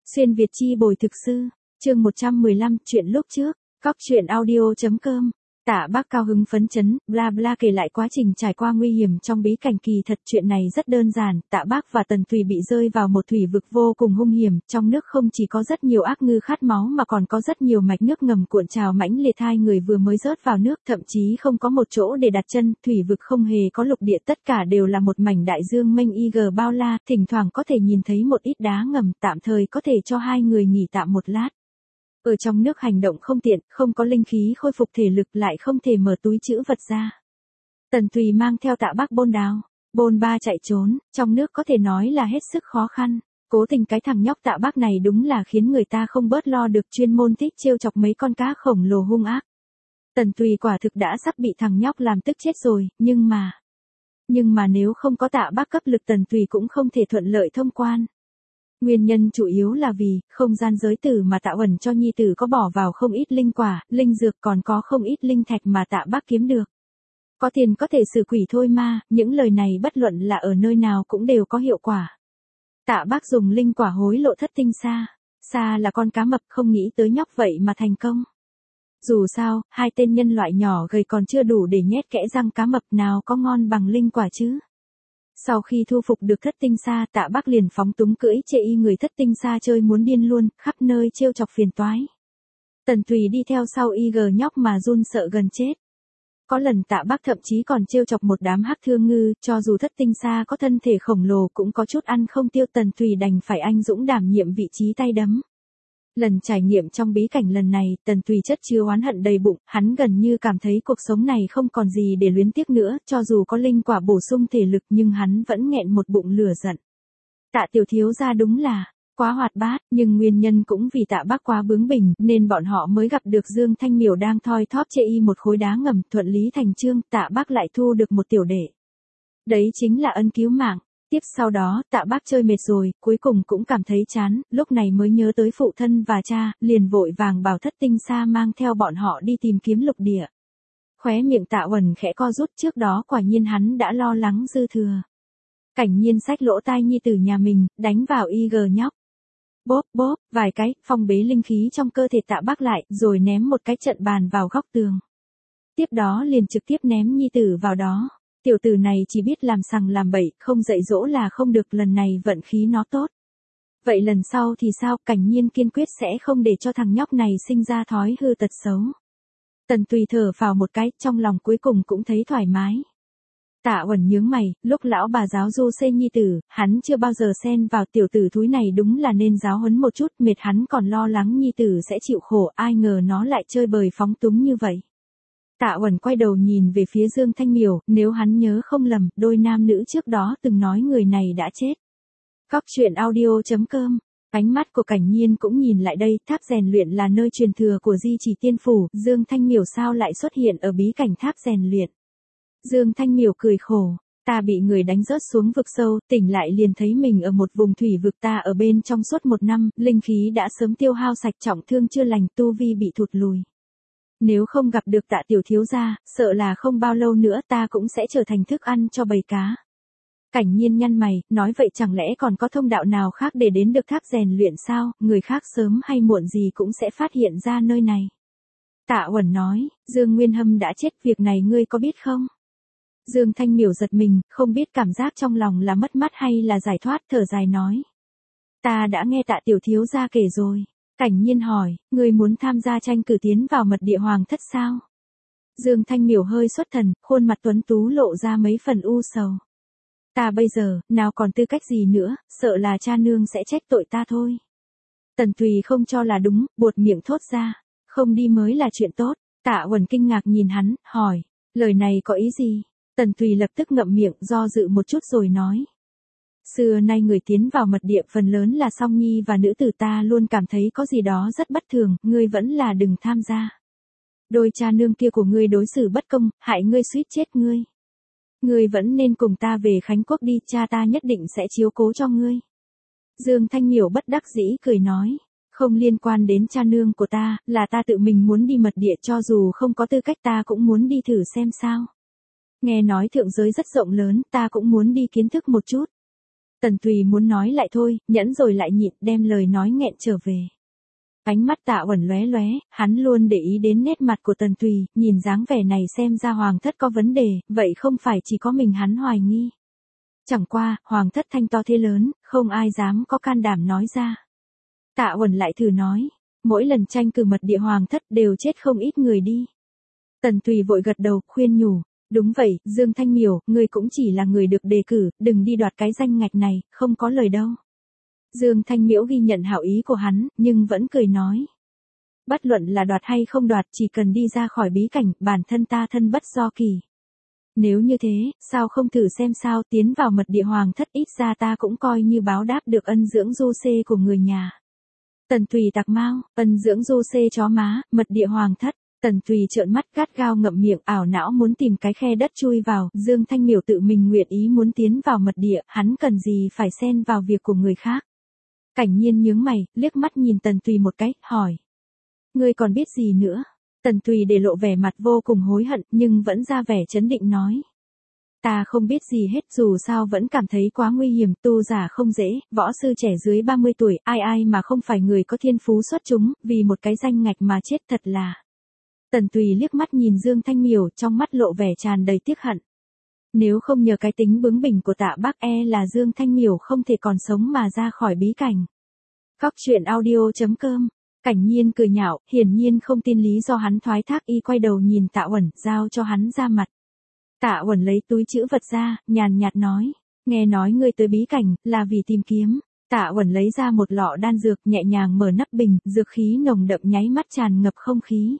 Xuyên Việt chi bồi thực sư, chương 115, chuyện lúc trước, Cóc truyện audio.com. Tạ Bác cao hứng phấn chấn, bla bla kể lại quá trình trải qua nguy hiểm trong bí cảnh. Kỳ thật chuyện này rất đơn giản, Tạ Bác và Tần Tùy bị rơi vào một thủy vực vô cùng hung hiểm, trong nước không chỉ có rất nhiều ác ngư khát máu mà còn có rất nhiều mạch nước ngầm cuộn trào mãnh liệt. Hai người vừa mới rớt vào nước, thậm chí không có một chỗ để đặt chân, thủy vực không hề có lục địa, tất cả đều là một mảnh đại dương mênh bao la, thỉnh thoảng có thể nhìn thấy một ít đá ngầm, tạm thời có thể cho hai người nghỉ tạm một lát. Ở trong nước hành động không tiện, không có linh khí khôi phục thể lực, lại không thể mở túi trữ vật ra. Tần Tùy mang theo Tạ Bác bôn đào, bôn ba chạy trốn, trong nước có thể nói là hết sức khó khăn. Cố tình cái thằng nhóc Tạ Bác này đúng là khiến người ta không bớt lo được, chuyên môn thích trêu chọc mấy con cá khổng lồ hung ác. Tần Tùy quả thực đã sắp bị thằng nhóc làm tức chết rồi, nhưng mà nếu không có Tạ Bác cấp lực, Tần Tùy cũng không thể thuận lợi thông quan. Nguyên nhân chủ yếu là vì không gian giới tử mà Tạ Uẩn cho nhi tử có bỏ vào không ít linh quả, linh dược, còn có không ít linh thạch mà Tạ Bác kiếm được. Có tiền có thể xử quỷ thôi mà, những lời này bất luận là ở nơi nào cũng đều có hiệu quả. Tạ Bác dùng linh quả hối lộ thất tinh sa. Sa là con cá mập, không nghĩ tới nhóc vậy mà thành công. Dù sao, hai tên nhân loại nhỏ gầy còn chưa đủ để nhét kẽ răng cá mập, nào có ngon bằng linh quả chứ. Sau khi thu phục được thất tinh sa, Tạ Bác liền phóng túng cưỡi chê y người thất tinh sa chơi muốn điên luôn, khắp nơi trêu chọc phiền toái. Tần Tùy đi theo sau y gờ nhóc mà run sợ gần chết. Có lần Tạ Bác thậm chí còn trêu chọc một đám hắc thương ngư, cho dù thất tinh sa có thân thể khổng lồ cũng có chút ăn không tiêu, Tần Tùy đành phải anh dũng đảm nhiệm vị trí tay đấm. Lần trải nghiệm trong bí cảnh lần này, Tần Tùy chất chứa oán hận đầy bụng, hắn gần như cảm thấy cuộc sống này không còn gì để luyến tiếc nữa, cho dù có linh quả bổ sung thể lực nhưng hắn vẫn nghẹn một bụng lửa giận. Tạ tiểu thiếu gia đúng là quá hoạt bát, nhưng nguyên nhân cũng vì Tạ Bác quá bướng bỉnh, nên bọn họ mới gặp được Dương Thanh Miểu đang thoi thóp chê y một khối đá ngầm, thuận lý thành chương, Tạ Bác lại thu được một tiểu đệ. Đấy chính là ân cứu mạng. Tiếp sau đó, Tạ Bác chơi mệt rồi, cuối cùng cũng cảm thấy chán, lúc này mới nhớ tới phụ thân và cha, liền vội vàng bảo thất tinh sa mang theo bọn họ đi tìm kiếm lục địa. Khóe miệng Tạ Uẩn khẽ co rút, trước đó quả nhiên hắn đã lo lắng dư thừa. Cảnh Nhiên xách lỗ tai nhi tử nhà mình, đánh vào y gờ nhóc. Bóp bóp, vài cái, phong bế linh khí trong cơ thể Tạ Bác lại, rồi ném một cái trận bàn vào góc tường. Tiếp đó liền trực tiếp ném nhi tử vào đó. Tiểu tử này chỉ biết làm sằng làm bậy, không dạy dỗ là không được, lần này vận khí nó tốt. Vậy lần sau thì sao? Cảnh Nhiên kiên quyết sẽ không để cho thằng nhóc này sinh ra thói hư tật xấu. Tần Tùy thở phào một cái, trong lòng cuối cùng cũng thấy thoải mái. Tạ Uẩn nhướng mày, lúc lão bà giáo du xê nhi tử, hắn chưa bao giờ xen vào, tiểu tử thúi này đúng là nên giáo huấn một chút, mệt hắn còn lo lắng nhi tử sẽ chịu khổ, ai ngờ nó lại chơi bời phóng túng như vậy. Tạ Uẩn quay đầu nhìn về phía Dương Thanh Miểu, nếu hắn nhớ không lầm, đôi nam nữ trước đó từng nói người này đã chết. Cóc truyện audio.com. Ánh mắt của Cảnh Nhiên cũng nhìn lại đây, tháp rèn luyện là nơi truyền thừa của Di Chỉ Tiên Phủ, Dương Thanh Miểu sao lại xuất hiện ở bí cảnh tháp rèn luyện. Dương Thanh Miểu cười khổ, ta bị người đánh rớt xuống vực sâu, tỉnh lại liền thấy mình ở một vùng thủy vực, ta ở bên trong suốt 1 năm, linh khí đã sớm tiêu hao sạch, trọng thương chưa lành, tu vi bị thụt lùi. Nếu không gặp được Tạ tiểu thiếu gia, sợ là không bao lâu nữa ta cũng sẽ trở thành thức ăn cho bầy cá. Cảnh Nhiên nhăn mày, nói vậy chẳng lẽ còn có thông đạo nào khác để đến được tháp rèn luyện sao, người khác sớm hay muộn gì cũng sẽ phát hiện ra nơi này. Tạ Uẩn nói, Dương Nguyên Hâm đã chết, việc này ngươi có biết không? Dương Thanh Miểu giật mình, không biết cảm giác trong lòng là mất mát hay là giải thoát, thở dài nói. Ta đã nghe Tạ tiểu thiếu gia kể rồi. Cảnh Nhiên hỏi, ngươi muốn tham gia tranh cử tiến vào mật địa hoàng thất sao? Dương Thanh Miểu hơi xuất thần, khuôn mặt tuấn tú lộ ra mấy phần u sầu. Ta bây giờ, nào còn tư cách gì nữa, sợ là cha nương sẽ trách tội ta thôi. Tần Tùy không cho là đúng, buột miệng thốt ra, không đi mới là chuyện tốt. Tạ Uẩn kinh ngạc nhìn hắn, hỏi, lời này có ý gì? Tần Tùy lập tức ngậm miệng, do dự một chút rồi nói. Xưa nay người tiến vào mật địa phần lớn là song nhi và nữ tử, ta luôn cảm thấy có gì đó rất bất thường, ngươi vẫn là đừng tham gia. Đôi cha nương kia của ngươi đối xử bất công, hại ngươi suýt chết ngươi. Ngươi vẫn nên cùng ta về Khánh Quốc đi, cha ta nhất định sẽ chiếu cố cho ngươi. Dương Thanh Miểu bất đắc dĩ cười nói, không liên quan đến cha nương của ta, là ta tự mình muốn đi mật địa, cho dù không có tư cách ta cũng muốn đi thử xem sao. Nghe nói thượng giới rất rộng lớn, ta cũng muốn đi kiến thức một chút. Tần Tùy muốn nói lại thôi, nhẫn rồi lại nhịn, đem lời nói nghẹn trở về. Ánh mắt Tạ Uẩn lóe lóe, hắn luôn để ý đến nét mặt của Tần Tùy, nhìn dáng vẻ này xem ra hoàng thất có vấn đề, vậy không phải chỉ có mình hắn hoài nghi. Chẳng qua, hoàng thất thanh to thế lớn, không ai dám có can đảm nói ra. Tạ Uẩn lại thử nói, mỗi lần tranh cử mật địa hoàng thất đều chết không ít người đi. Tần Tùy vội gật đầu, khuyên nhủ. Đúng vậy, Dương Thanh Miểu, ngươi cũng chỉ là người được đề cử, đừng đi đoạt cái danh ngạch này, không có lời đâu. Dương Thanh Miểu ghi nhận hảo ý của hắn, nhưng vẫn cười nói. Bất luận là đoạt hay không đoạt, chỉ cần đi ra khỏi bí cảnh, bản thân ta thân bất do kỳ. Nếu như thế, sao không thử xem sao, tiến vào mật địa hoàng thất, ít ra ta cũng coi như báo đáp được ân dưỡng du xê của người nhà. Tần Tùy tặc mau, ân dưỡng du xê chó má, mật địa hoàng thất. Tần Tùy trợn mắt gắt gao ngậm miệng, ảo não muốn tìm cái khe đất chui vào, Dương Thanh Miểu tự mình nguyện ý muốn tiến vào mật địa, hắn cần gì phải xen vào việc của người khác. Cảnh Nhiên nhướng mày, liếc mắt nhìn Tần Tùy một cái, hỏi. Ngươi còn biết gì nữa? Tần Tùy để lộ vẻ mặt vô cùng hối hận, nhưng vẫn ra vẻ trấn định nói. Ta không biết gì hết, dù sao vẫn cảm thấy quá nguy hiểm, tu giả không dễ, võ sư trẻ dưới 30 tuổi, ai mà không phải người có thiên phú xuất chúng, vì một cái danh ngạch mà chết thật là. Tần Tùy liếc mắt nhìn Dương Thanh Miểu, trong mắt lộ vẻ tràn đầy tiếc hận. Nếu không nhờ cái tính bướng bỉnh của Tạ Bác là Dương Thanh Miểu không thể còn sống mà ra khỏi bí cảnh. Cóc truyện audio.com. Cảnh Nhiên cười nhạo, hiển nhiên không tin lý do hắn thoái thác, y quay đầu nhìn Tạ Uẩn, giao cho hắn ra mặt. Tạ Uẩn lấy túi trữ vật ra, nhàn nhạt nói, nghe nói ngươi tới bí cảnh, là vì tìm kiếm. Tạ Uẩn lấy ra một lọ đan dược, nhẹ nhàng mở nắp bình, dược khí nồng đậm nháy mắt tràn ngập không khí.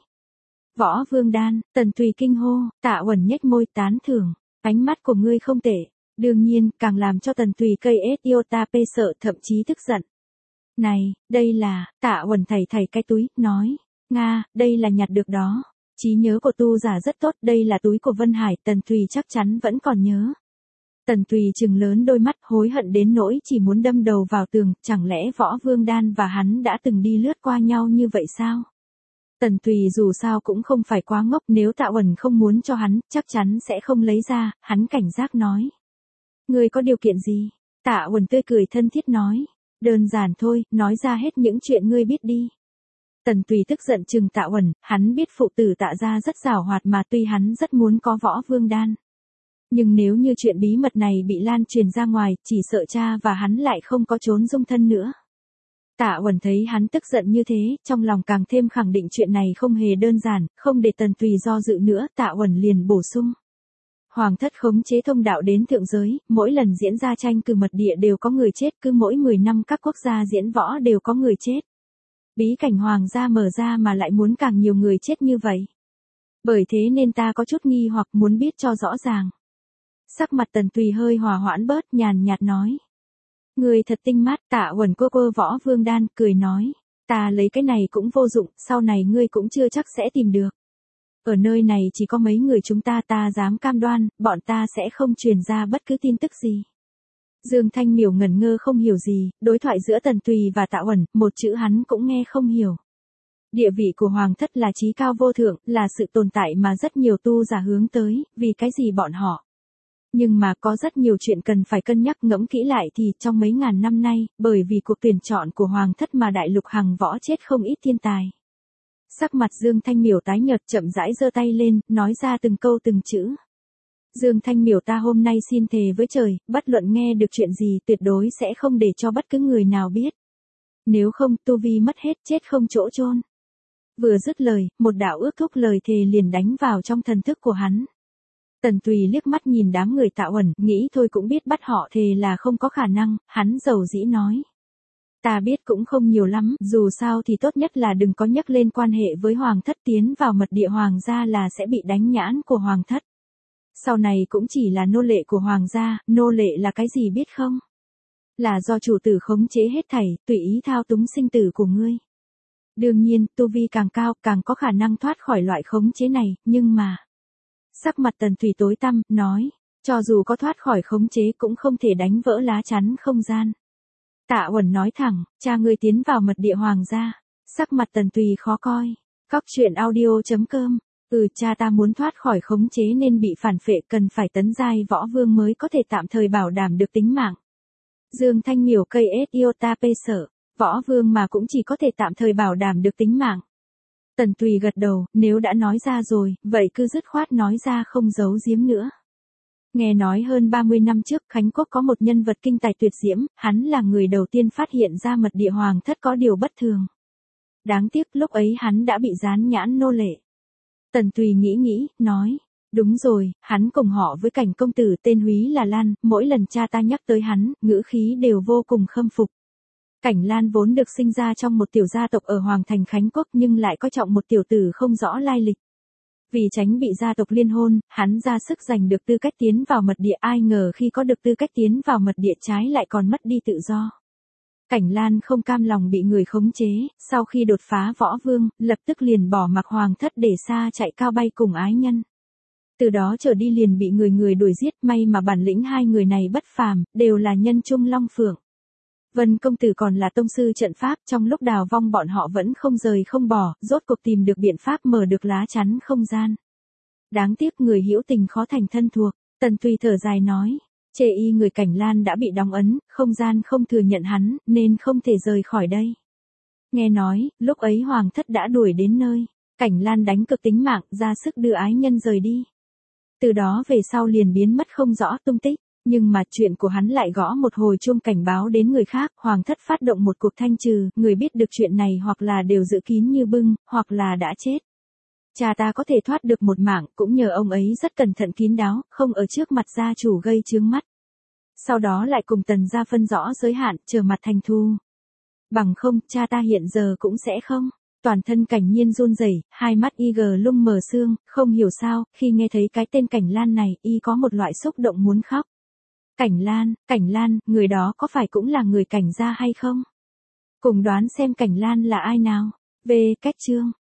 Võ Vương đan, Tần Tùy kinh hô, Tạ Uẩn nhếch môi tán thưởng, ánh mắt của ngươi không tệ. Đương nhiên, càng làm cho Tần Tùy cây iota p sợ, thậm chí tức giận. Này, đây là, Tạ Uẩn thảy cái túi, nói, Nga, đây là nhặt được đó. Trí nhớ của tu giả rất tốt, đây là túi của Vân Hải, Tần Tùy chắc chắn vẫn còn nhớ. Tần Tùy trừng lớn đôi mắt, hối hận đến nỗi chỉ muốn đâm đầu vào tường, chẳng lẽ Võ Vương đan và hắn đã từng đi lướt qua nhau như vậy sao? Tần Tùy dù sao cũng không phải quá ngốc, nếu Tạ Uẩn không muốn cho hắn, chắc chắn sẽ không lấy ra, hắn cảnh giác nói. Ngươi có điều kiện gì? Tạ Uẩn tươi cười thân thiết nói. Đơn giản thôi, nói ra hết những chuyện ngươi biết đi. Tần Tùy tức giận trừng Tạ Uẩn, hắn biết phụ tử Tạ gia rất giàu hoạt mà tuy hắn rất muốn có Võ Vương đan. Nhưng nếu như chuyện bí mật này bị lan truyền ra ngoài, chỉ sợ cha và hắn lại không có trốn dung thân nữa. Tạ Uẩn thấy hắn tức giận như thế, trong lòng càng thêm khẳng định chuyện này không hề đơn giản, không để Tần Tùy do dự nữa, Tạ Uẩn liền bổ sung. Hoàng thất khống chế thông đạo đến thượng giới, mỗi lần diễn ra tranh cử mật địa đều có người chết, cứ mỗi 10 năm các quốc gia diễn võ đều có người chết. Bí cảnh hoàng gia mở ra mà lại muốn càng nhiều người chết như vậy. Bởi thế nên ta có chút nghi hoặc muốn biết cho rõ ràng. Sắc mặt Tần Tùy hơi hòa hoãn bớt, nhàn nhạt nói. Người thật tinh mắt, Tạ Uẩn quơ Võ Vương đan, cười nói. Ta lấy cái này cũng vô dụng, sau này ngươi cũng chưa chắc sẽ tìm được. Ở nơi này chỉ có mấy người chúng ta dám cam đoan, bọn ta sẽ không truyền ra bất cứ tin tức gì. Dương Thanh Miểu ngẩn ngơ không hiểu gì, đối thoại giữa Tần Tùy và Tạ Uẩn, một chữ hắn cũng nghe không hiểu. Địa vị của Hoàng thất là chí cao vô thượng, là sự tồn tại mà rất nhiều tu giả hướng tới, vì cái gì bọn họ. Nhưng mà có rất nhiều chuyện cần phải cân nhắc ngẫm kỹ lại thì trong mấy ngàn năm nay, bởi vì cuộc tuyển chọn của Hoàng thất mà đại lục hằng võ chết không ít thiên tài. Sắc mặt Dương Thanh Miểu tái nhợt chậm rãi giơ tay lên, nói ra từng câu từng chữ. Dương Thanh Miểu ta hôm nay xin thề với trời, bất luận nghe được chuyện gì tuyệt đối sẽ không để cho bất cứ người nào biết. Nếu không tu vi mất hết chết không chỗ chôn. Vừa dứt lời, một đạo ước thúc lời thề liền đánh vào trong thần thức của hắn. Tần Tùy liếc mắt nhìn đám người Tạ Uẩn, nghĩ thôi cũng biết bắt họ thề là không có khả năng, hắn dầu dĩ nói. Ta biết cũng không nhiều lắm, dù sao thì tốt nhất là đừng có nhắc lên quan hệ với Hoàng thất, tiến vào mật địa Hoàng gia là sẽ bị đánh nhãn của Hoàng thất. Sau này cũng chỉ là nô lệ của Hoàng gia, nô lệ là cái gì biết không? Là do chủ tử khống chế hết thảy, tùy ý thao túng sinh tử của ngươi. Đương nhiên, tu vi càng cao, càng có khả năng thoát khỏi loại khống chế này, nhưng mà... Sắc mặt Tần Tùy tối tăm, nói, cho dù có thoát khỏi khống chế cũng không thể đánh vỡ lá chắn không gian. Tạ Uẩn nói thẳng, cha ngươi tiến vào mật địa Hoàng gia. Sắc mặt Tần Tùy khó coi. Cóc truyện audio.com. Cha ta muốn thoát khỏi khống chế nên bị phản phệ, cần phải tấn giai võ vương mới có thể tạm thời bảo đảm được tính mạng. Dương Thanh Miểu cây iota pê sợ, võ vương mà cũng chỉ có thể tạm thời bảo đảm được tính mạng. Tần Tùy gật đầu, nếu đã nói ra rồi, vậy cứ dứt khoát nói ra không giấu giếm nữa. Nghe nói hơn 30 năm trước Khánh Quốc có một nhân vật kinh tài tuyệt diễm, hắn là người đầu tiên phát hiện ra mật địa hoàng thất có điều bất thường. Đáng tiếc lúc ấy hắn đã bị dán nhãn nô lệ. Tần Tùy nghĩ, nói, đúng rồi, hắn cùng họ với Cảnh công tử tên Húy là Lan, mỗi lần cha ta nhắc tới hắn, ngữ khí đều vô cùng khâm phục. Cảnh Lan vốn được sinh ra trong một tiểu gia tộc ở Hoàng thành Khánh Quốc nhưng lại coi trọng một tiểu tử không rõ lai lịch. Vì tránh bị gia tộc liên hôn, hắn ra sức giành được tư cách tiến vào mật địa, ai ngờ khi có được tư cách tiến vào mật địa trái lại còn mất đi tự do. Cảnh Lan không cam lòng bị người khống chế, sau khi đột phá võ vương, lập tức liền bỏ mặc hoàng thất để xa chạy cao bay cùng ái nhân. Từ đó trở đi liền bị người đuổi giết, may mà bản lĩnh hai người này bất phàm, đều là nhân trung long phượng. Vân công tử còn là tông sư trận pháp, trong lúc đào vong bọn họ vẫn không rời không bỏ, rốt cuộc tìm được biện pháp mở được lá chắn không gian. Đáng tiếc người hữu tình khó thành thân thuộc, Tần Tùy thở dài nói, chê y người Cảnh Lan đã bị đóng ấn, không gian không thừa nhận hắn, nên không thể rời khỏi đây. Nghe nói, lúc ấy hoàng thất đã đuổi đến nơi, Cảnh Lan đánh cực tính mạng, ra sức đưa ái nhân rời đi. Từ đó về sau liền biến mất không rõ tung tích. Nhưng mà chuyện của hắn lại gõ một hồi chuông cảnh báo đến người khác, hoàng thất phát động một cuộc thanh trừ, người biết được chuyện này hoặc là đều giữ kín như bưng, hoặc là đã chết. Cha ta có thể thoát được một mạng, cũng nhờ ông ấy rất cẩn thận kín đáo, không ở trước mặt gia chủ gây chướng mắt. Sau đó lại cùng Tần gia phân rõ giới hạn, trở mặt thành thù. Bằng không, cha ta hiện giờ cũng sẽ không. Toàn thân Cảnh Nhiên run rẩy, hai mắt y gờ lung mờ sương, không hiểu sao, khi nghe thấy cái tên Cảnh Lan này, y có một loại xúc động muốn khóc. Cảnh Lan, người đó có phải cũng là người Cảnh gia hay không? Cùng đoán xem Cảnh Lan là ai nào? Về cách chương.